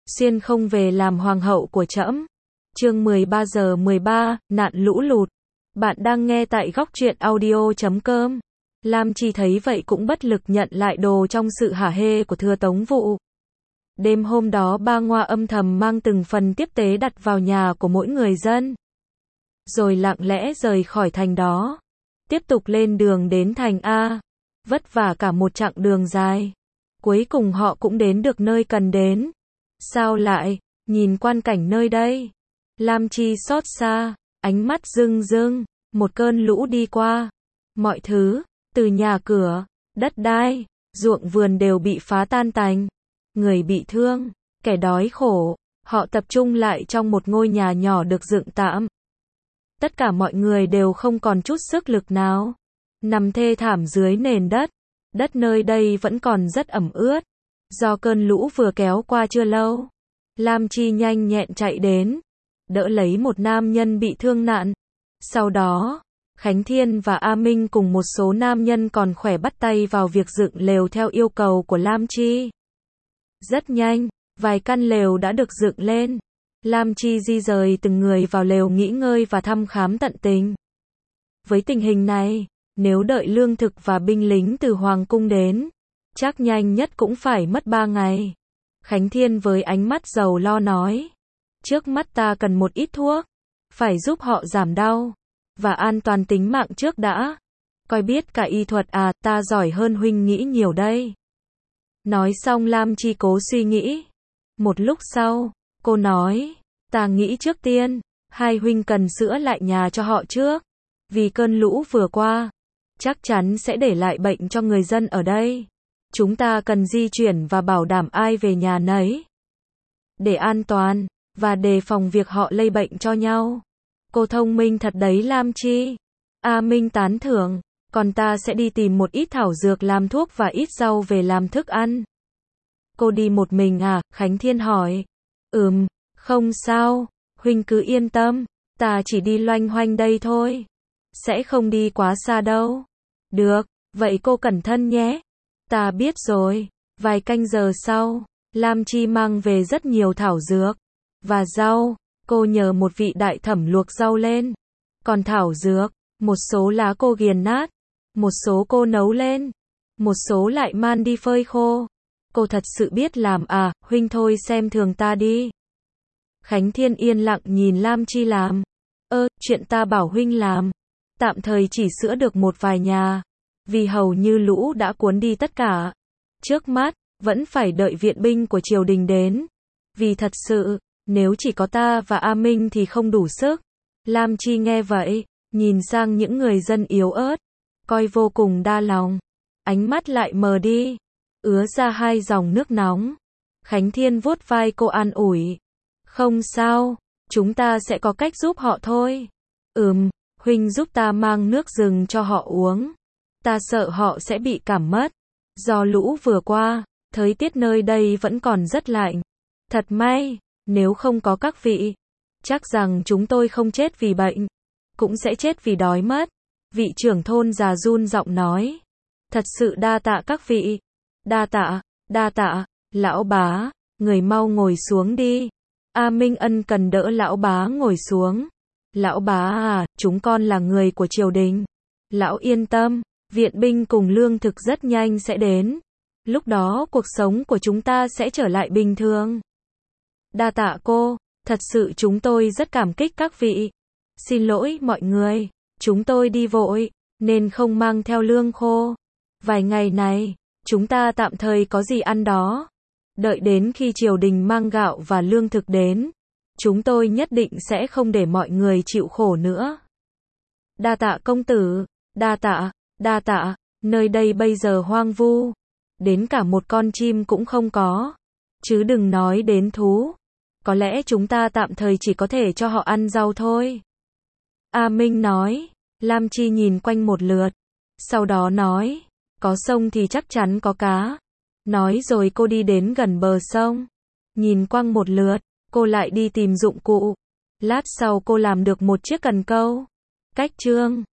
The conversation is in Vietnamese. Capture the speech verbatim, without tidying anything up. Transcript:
xuyên không về làm hoàng hậu của trẫm. Chương mười ba giờ mười ba, nạn lũ lụt. Bạn đang nghe tại góc truyện audio chấm com. Lam Chi thấy vậy cũng bất lực nhận lại đồ trong sự hả hê của Thừa Tống Vụ. Đêm hôm đó ba Ngoa âm thầm mang từng phần tiếp tế đặt vào nhà của mỗi người dân. Rồi lặng lẽ rời khỏi thành đó. Tiếp tục lên đường đến thành A. Vất vả cả một chặng đường dài. Cuối cùng họ cũng đến được nơi cần đến. Sao lại, nhìn quan cảnh nơi đây. Lam Chi xót xa, ánh mắt rưng rưng, một cơn lũ đi qua. Mọi thứ, từ nhà cửa, đất đai, ruộng vườn đều bị phá tan tành. Người bị thương, kẻ đói khổ, họ tập trung lại trong một ngôi nhà nhỏ được dựng tạm. Tất cả mọi người đều không còn chút sức lực nào. Nằm thê thảm dưới nền đất. Đất nơi đây vẫn còn rất ẩm ướt. Do cơn lũ vừa kéo qua chưa lâu. Lam Chi nhanh nhẹn chạy đến. Đỡ lấy một nam nhân bị thương nặng. Sau đó, Khánh Thiên và A Minh cùng một số nam nhân còn khỏe bắt tay vào việc dựng lều theo yêu cầu của Lam Chi. Rất nhanh, vài căn lều đã được dựng lên. Lam Chi di rời từng người vào lều nghỉ ngơi và thăm khám tận tình. Với tình hình này, nếu đợi lương thực và binh lính từ Hoàng cung đến, chắc nhanh nhất cũng phải mất ba ngày. Khánh Thiên với ánh mắt giàu lo nói. Trước mắt ta cần một ít thuốc. Phải giúp họ giảm đau. Và an toàn tính mạng trước đã. Coi biết cả y thuật à, ta giỏi hơn huynh nghĩ nhiều đây. Nói xong Lam Chi cố suy nghĩ. Một lúc sau, cô nói. Ta nghĩ trước tiên, hai huynh cần sửa lại nhà cho họ trước. Vì cơn lũ vừa qua, chắc chắn sẽ để lại bệnh cho người dân ở đây. Chúng ta cần di chuyển và bảo đảm ai về nhà nấy. Để an toàn, và đề phòng việc họ lây bệnh cho nhau. Cô thông minh thật đấy Lam Chi. A Minh tán thưởng, còn ta sẽ đi tìm một ít thảo dược làm thuốc và ít rau về làm thức ăn. Cô đi một mình à? Khánh Thiên hỏi. Ừm, không sao, huynh cứ yên tâm, ta chỉ đi loanh hoanh đây thôi. Sẽ không đi quá xa đâu. Được, vậy cô cẩn thận nhé. Ta biết rồi. Vài canh giờ sau, Lam Chi mang về rất nhiều thảo dược và rau. Cô nhờ một vị đại thẩm luộc rau lên. Còn thảo dược, một số lá cô nghiền nát, một số cô nấu lên, một số lại man đi phơi khô. Cô thật sự biết làm à? Huynh thôi xem thường ta đi. Khánh Thiên yên lặng nhìn Lam Chi làm. Ơ, chuyện ta bảo huynh làm. Tạm thời chỉ sửa được một vài nhà. Vì hầu như lũ đã cuốn đi tất cả. Trước mắt, vẫn phải đợi viện binh của triều đình đến. Vì thật sự, nếu chỉ có ta và A Minh thì không đủ sức. Lam Chi nghe vậy, nhìn sang những người dân yếu ớt. Coi vô cùng đa lòng. Ánh mắt lại mờ đi. Ứa ra hai dòng nước nóng. Khánh Thiên vuốt vai cô an ủi. Không sao, chúng ta sẽ có cách giúp họ thôi. Ừm, huynh giúp ta mang nước rừng cho họ uống. Ta sợ họ sẽ bị cảm mất. Do lũ vừa qua, thời tiết nơi đây vẫn còn rất lạnh. Thật may, nếu không có các vị, chắc rằng chúng tôi không chết vì bệnh, cũng sẽ chết vì đói mất. Vị trưởng thôn già run giọng nói. Thật sự đa tạ các vị. Đa tạ, đa tạ, lão bá, người mau ngồi xuống đi. A Minh ân cần đỡ lão bá ngồi xuống. Lão bá à, chúng con là người của triều đình. Lão yên tâm, viện binh cùng lương thực rất nhanh sẽ đến. Lúc đó cuộc sống của chúng ta sẽ trở lại bình thường. Đa tạ cô, thật sự chúng tôi rất cảm kích các vị. Xin lỗi mọi người, chúng tôi đi vội, nên không mang theo lương khô. Vài ngày này, chúng ta tạm thời có gì ăn đó. Đợi đến khi triều đình mang gạo và lương thực đến, chúng tôi nhất định sẽ không để mọi người chịu khổ nữa. Đa tạ công tử, đa tạ, đa tạ, nơi đây bây giờ hoang vu. Đến cả một con chim cũng không có. Chứ đừng nói đến thú. Có lẽ chúng ta tạm thời chỉ có thể cho họ ăn rau thôi. A Minh nói. Lam Chi nhìn quanh một lượt. Sau đó nói. Có sông thì chắc chắn có cá. Nói rồi cô đi đến gần bờ sông. Nhìn quanh một lượt, cô lại đi tìm dụng cụ. Lát sau cô làm được một chiếc cần câu. Cách chương